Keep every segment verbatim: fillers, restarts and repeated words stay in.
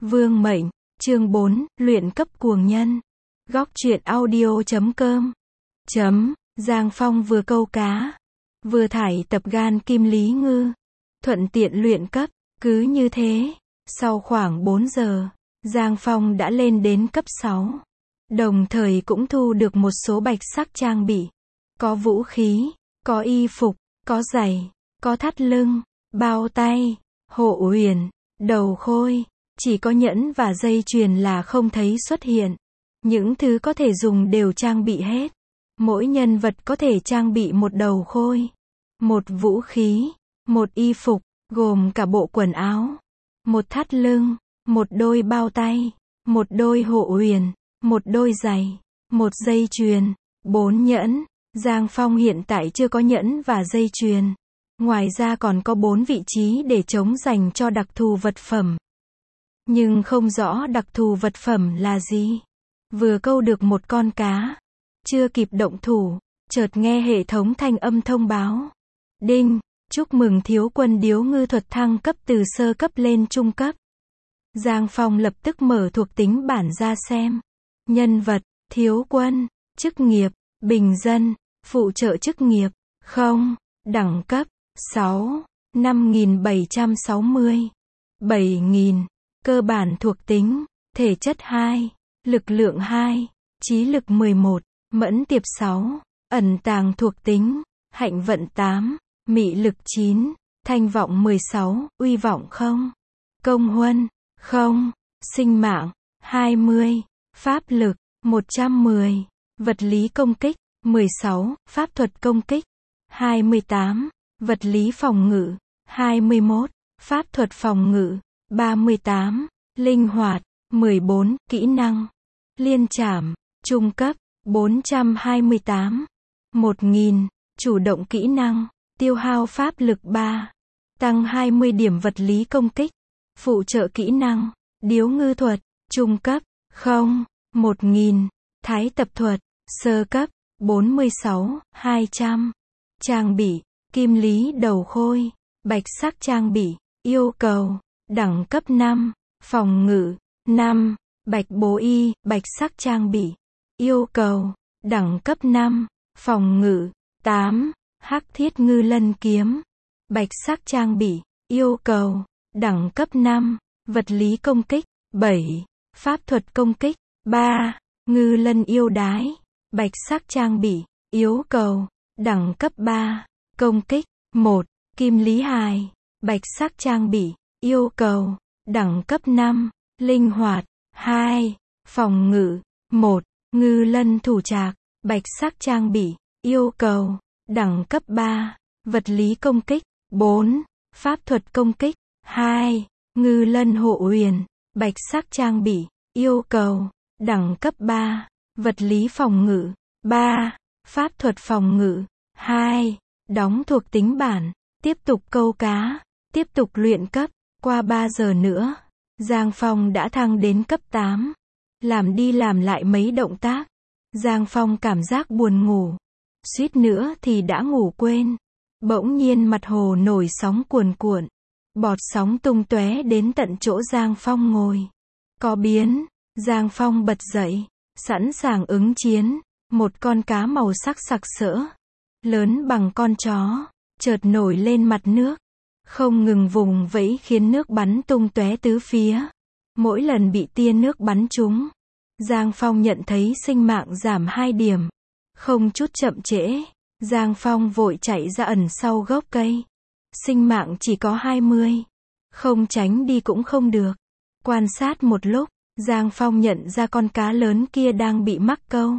Vương mệnh, chương bốn, luyện cấp cuồng nhân. Góc truyện audio chấm com. Chấm, Giang Phong vừa câu cá, vừa thải tập gan kim lý ngư, thuận tiện luyện cấp, cứ như thế, sau khoảng bốn giờ, Giang Phong đã lên đến cấp sáu, đồng thời cũng thu được một số bạch sắc trang bị, có vũ khí, có y phục, có giày, có thắt lưng, bao tay, hộ huyền, đầu khôi, chỉ có nhẫn và dây chuyền là không thấy xuất hiện. Những thứ có thể dùng đều trang bị hết. Mỗi nhân vật có thể trang bị một đầu khôi, một vũ khí, một y phục, gồm cả bộ quần áo, một thắt lưng, một đôi bao tay, một đôi hộ huyền, một đôi giày, một dây chuyền, bốn nhẫn. Giang Phong hiện tại chưa có nhẫn và dây chuyền. Ngoài ra còn có bốn vị trí để chống dành cho đặc thù vật phẩm. Nhưng không rõ đặc thù vật phẩm là gì. Vừa câu được một con cá, chưa kịp động thủ, chợt nghe hệ thống thanh âm thông báo. Đinh, chúc mừng thiếu quân điếu ngư thuật thăng cấp từ sơ cấp lên trung cấp. Giang Phong lập tức mở thuộc tính bản ra xem. Nhân vật, thiếu quân, chức nghiệp, bình dân, phụ trợ chức nghiệp, không, đẳng cấp, sáu, năm nghìn bảy trăm sáu mươi, bảy nghìn, cơ bản thuộc tính, thể chất hai, lực lượng hai, trí lực mười một, mẫn tiệp sáu, ẩn tàng thuộc tính, hạnh vận tám, mị lực chín, thanh vọng mười sáu, uy vọng không, công huân, không, sinh mạng, hai mươi, pháp lực, một trăm mười, vật lý công kích, mười sáu, pháp thuật công kích, hai mươi tám, vật lý phòng ngự, hai mươi mốt, pháp thuật phòng ngự, ba mươi tám, linh hoạt, mười bốn, kỹ năng, liên trảm, trung cấp, bốn trăm hai mươi tám, một nghìn, chủ động kỹ năng, tiêu hao pháp lực ba, tăng hai mươi điểm vật lý công kích, phụ trợ kỹ năng, điếu ngư thuật, trung cấp, không, một nghìn, thái tập thuật, sơ cấp, bốn mươi sáu, hai trăm, trang bị, kim lý đầu khôi, bạch sắc trang bị, yêu cầu, đẳng cấp năm, phòng ngự, năm, bạch bố y, bạch sắc trang bị, yêu cầu, đẳng cấp năm, phòng ngự, tám, hắc thiết ngư lân kiếm, bạch sắc trang bị, yêu cầu, đẳng cấp năm, vật lý công kích, bảy, pháp thuật công kích, ba, ngư lân yêu đái, bạch sắc trang bị, yêu cầu, đẳng cấp ba, công kích, một, kim lý hài, bạch sắc trang bị, yêu cầu, đẳng cấp năm, linh hoạt, hai, phòng ngự, một, ngư lân thủ trạc, bạch sắc trang bị, yêu cầu, đẳng cấp ba, vật lý công kích, bốn, pháp thuật công kích, hai, ngư lân hộ huyền, bạch sắc trang bị, yêu cầu, đẳng cấp ba, vật lý phòng ngự, ba, pháp thuật phòng ngự, hai, đóng thuộc tính bản, tiếp tục câu cá, tiếp tục luyện cấp, qua ba giờ nữa, Giang Phong đã thăng đến cấp tám, làm đi làm lại mấy động tác, Giang Phong cảm giác buồn ngủ, suýt nữa thì đã ngủ quên, bỗng nhiên mặt hồ nổi sóng cuồn cuộn, bọt sóng tung tóe đến tận chỗ Giang Phong ngồi, có biến, Giang Phong bật dậy, sẵn sàng ứng chiến, một con cá màu sắc sặc sỡ, lớn bằng con chó, chợt nổi lên mặt nước, không ngừng vùng vẫy khiến nước bắn tung tóe tứ phía. Mỗi lần bị tia nước bắn trúng, Giang Phong nhận thấy sinh mạng giảm hai điểm. Không chút chậm trễ, Giang Phong vội chạy ra ẩn sau gốc cây. Sinh mạng chỉ có hai mươi. Không tránh đi cũng không được. Quan sát một lúc, Giang Phong nhận ra con cá lớn kia đang bị mắc câu.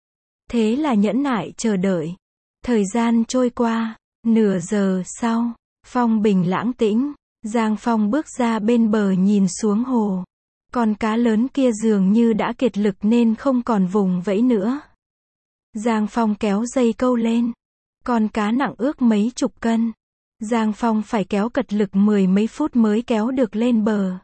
Thế là nhẫn nại chờ đợi. Thời gian trôi qua, nửa giờ sau, phong bình lãng tĩnh, Giang Phong bước ra bên bờ nhìn xuống hồ. Con cá lớn kia dường như đã kiệt lực nên không còn vùng vẫy nữa. Giang Phong kéo dây câu lên. Con cá nặng ước mấy chục cân. Giang Phong phải kéo cật lực mười mấy phút mới kéo được lên bờ.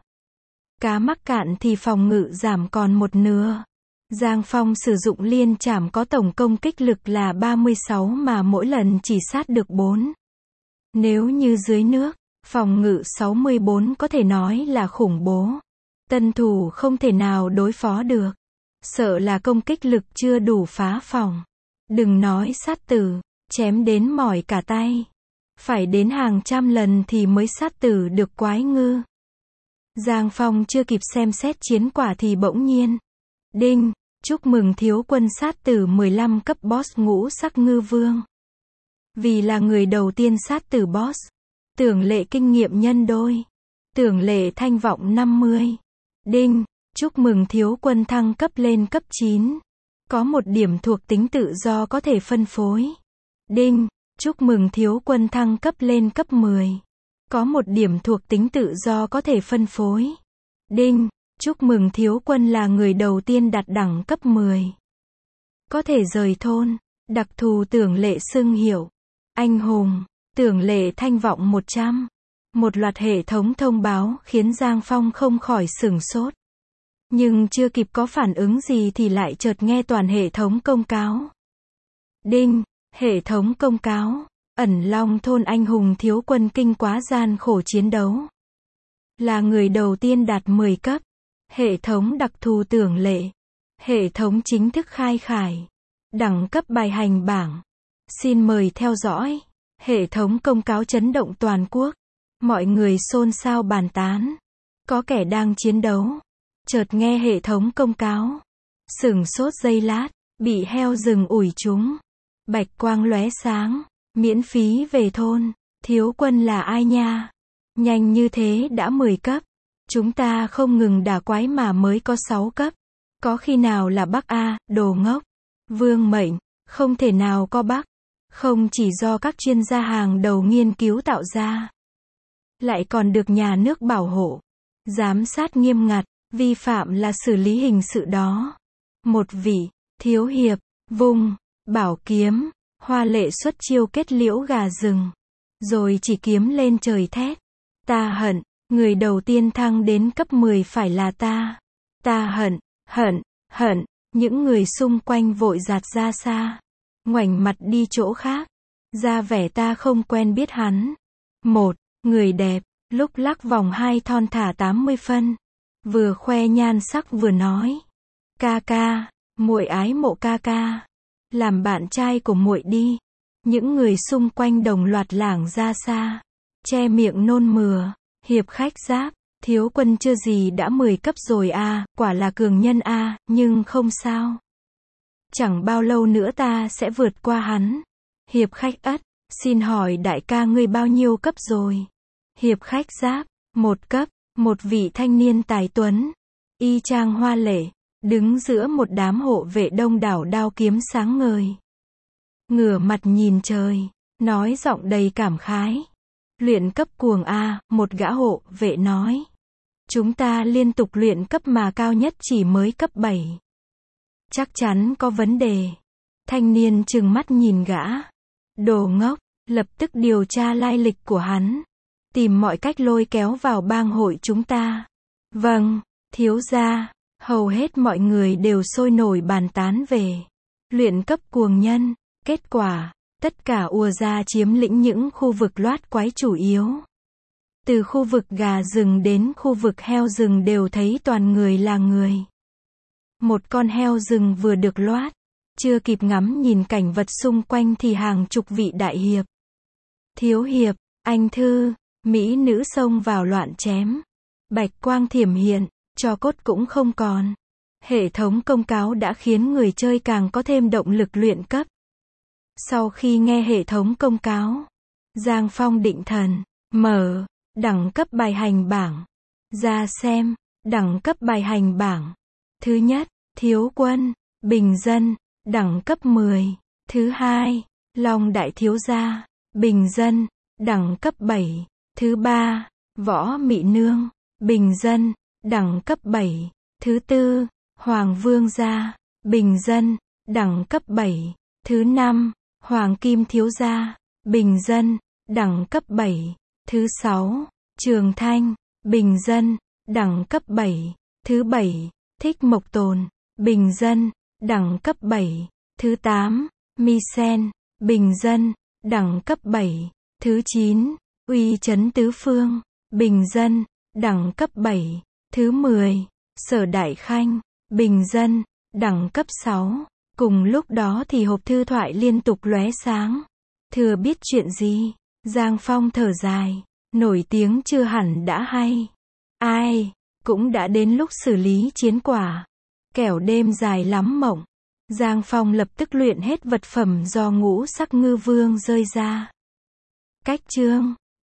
Cá mắc cạn thì phòng ngự giảm còn một nửa. Giang Phong sử dụng liên trảm có tổng công kích lực là ba mươi sáu mà mỗi lần chỉ sát được bốn. Nếu như dưới nước, phòng ngự sáu mươi bốn có thể nói là khủng bố. Tân thủ không thể nào đối phó được. Sợ là công kích lực chưa đủ phá phòng. Đừng nói sát tử, chém đến mỏi cả tay. Phải đến hàng trăm lần thì mới sát tử được quái ngư. Giang Phong chưa kịp xem xét chiến quả thì bỗng nhiên. Đinh, chúc mừng thiếu quân sát tử mười lăm cấp boss ngũ sắc ngư vương. Vì là người đầu tiên sát tử boss. Tưởng lệ kinh nghiệm nhân đôi. Tưởng lệ thanh vọng năm mươi. Đinh, chúc mừng thiếu quân thăng cấp lên cấp chín. Có một điểm thuộc tính tự do có thể phân phối. Đinh, chúc mừng thiếu quân thăng cấp lên cấp mười. Có một điểm thuộc tính tự do có thể phân phối. Đinh, chúc mừng thiếu quân là người đầu tiên đạt đẳng cấp mười. Có thể rời thôn. Đặc thù tưởng lệ xưng hiệu. Anh hùng. Tưởng lệ thanh vọng một trăm. Một loạt hệ thống thông báo khiến Giang Phong không khỏi sửng sốt. Nhưng chưa kịp có phản ứng gì thì lại chợt nghe toàn hệ thống công cáo. Đinh, hệ thống công cáo. Ẩn Long thôn anh hùng thiếu quân kinh quá gian khổ chiến đấu. Là người đầu tiên đạt mười cấp. Hệ thống đặc thù tưởng lệ. Hệ thống chính thức khai khải. Đẳng cấp bài hành bảng. Xin mời theo dõi. Hệ thống công cáo chấn động toàn quốc. Mọi người xôn xao bàn tán. Có kẻ đang chiến đấu. Chợt nghe hệ thống công cáo. Sửng sốt giây lát. Bị heo rừng ủi chúng. Bạch quang lóe sáng. Miễn phí về thôn. Thiếu quân là ai nha? Nhanh như thế đã mười cấp. Chúng ta không ngừng đả quái mà mới có sáu cấp. Có khi nào là Bắc A, đồ ngốc. Vương mệnh, không thể nào có Bắc. Không chỉ do các chuyên gia hàng đầu nghiên cứu tạo ra. Lại còn được nhà nước bảo hộ. Giám sát nghiêm ngặt, vi phạm là xử lý hình sự đó. Một vị, thiếu hiệp, vung, bảo kiếm, hoa lệ xuất chiêu kết liễu gà rừng. Rồi chỉ kiếm lên trời thét. Ta hận, người đầu tiên thăng đến cấp mười phải là ta. Ta hận, hận, hận, những người xung quanh vội giạt ra xa. Ngoảnh mặt đi chỗ khác. Ra vẻ ta không quen biết hắn. Một, người đẹp, lúc lắc vòng hai thon thả tám mươi phân. Vừa khoe nhan sắc vừa nói. Ca ca, muội ái mộ ca ca. Làm bạn trai của muội đi. Những người xung quanh đồng loạt lảng ra xa. Che miệng nôn mửa. Hiệp khách giáp, thiếu quân chưa gì đã mười cấp rồi à, quả là cường nhân à, nhưng không sao. Chẳng bao lâu nữa ta sẽ vượt qua hắn. Hiệp khách ất, xin hỏi đại ca ngươi bao nhiêu cấp rồi? Hiệp khách giáp, một cấp, một vị thanh niên tài tuấn. Y chang hoa lệ, đứng giữa một đám hộ vệ đông đảo đao kiếm sáng ngời. Ngửa mặt nhìn trời, nói giọng đầy cảm khái. Luyện cấp cuồng A, một gã hộ vệ nói. Chúng ta liên tục luyện cấp mà cao nhất chỉ mới cấp bảy. Chắc chắn có vấn đề. Thanh niên trừng mắt nhìn gã. Đồ ngốc, lập tức điều tra lai lịch của hắn. Tìm mọi cách lôi kéo vào bang hội chúng ta. Vâng, thiếu gia, hầu hết mọi người đều sôi nổi bàn tán về. Luyện cấp cuồng nhân, kết quả. Tất cả ùa ra chiếm lĩnh những khu vực loát quái chủ yếu. Từ khu vực gà rừng đến khu vực heo rừng đều thấy toàn người là người. Một con heo rừng vừa được loát. Chưa kịp ngắm nhìn cảnh vật xung quanh thì hàng chục vị đại hiệp. Thiếu hiệp, anh thư, mỹ nữ xông vào loạn chém. Bạch quang thiểm hiện, tro cốt cũng không còn. Hệ thống công cáo đã khiến người chơi càng có thêm động lực luyện cấp. Sau khi nghe hệ thống công cáo, Giang Phong định thần, mở, đẳng cấp bài hành bảng. Ra xem, đẳng cấp bài hành bảng. Thứ nhất, thiếu quân, bình dân, đẳng cấp mười. Thứ hai, Long đại thiếu gia, bình dân, đẳng cấp bảy. Thứ ba, võ mị nương, bình dân, đẳng cấp bảy. Thứ tư, Hoàng vương gia, bình dân, đẳng cấp bảy. Thứ năm, Hoàng kim thiếu gia, bình dân, đẳng cấp bảy. Thứ sáu, Trường Thanh, bình dân, đẳng cấp bảy. Thứ bảy, Thích Mộc Tồn, bình dân, đẳng cấp bảy. Thứ tám, Mi Sen, bình dân, đẳng cấp bảy. Thứ chín, Uy Chấn Tứ Phương, bình dân, đẳng cấp bảy. Thứ mười. Sở Đại Khanh, bình dân, đẳng cấp sáu. Cùng lúc đó thì hộp thư thoại liên tục lóe sáng. Thừa biết chuyện gì? Giang Phong thở dài. Nổi tiếng chưa hẳn đã hay. Ai, cũng đã đến lúc xử lý chiến quả. Kẻo đêm dài lắm mộng. Giang Phong lập tức luyện hết vật phẩm do ngũ sắc ngư vương rơi ra. Cách chương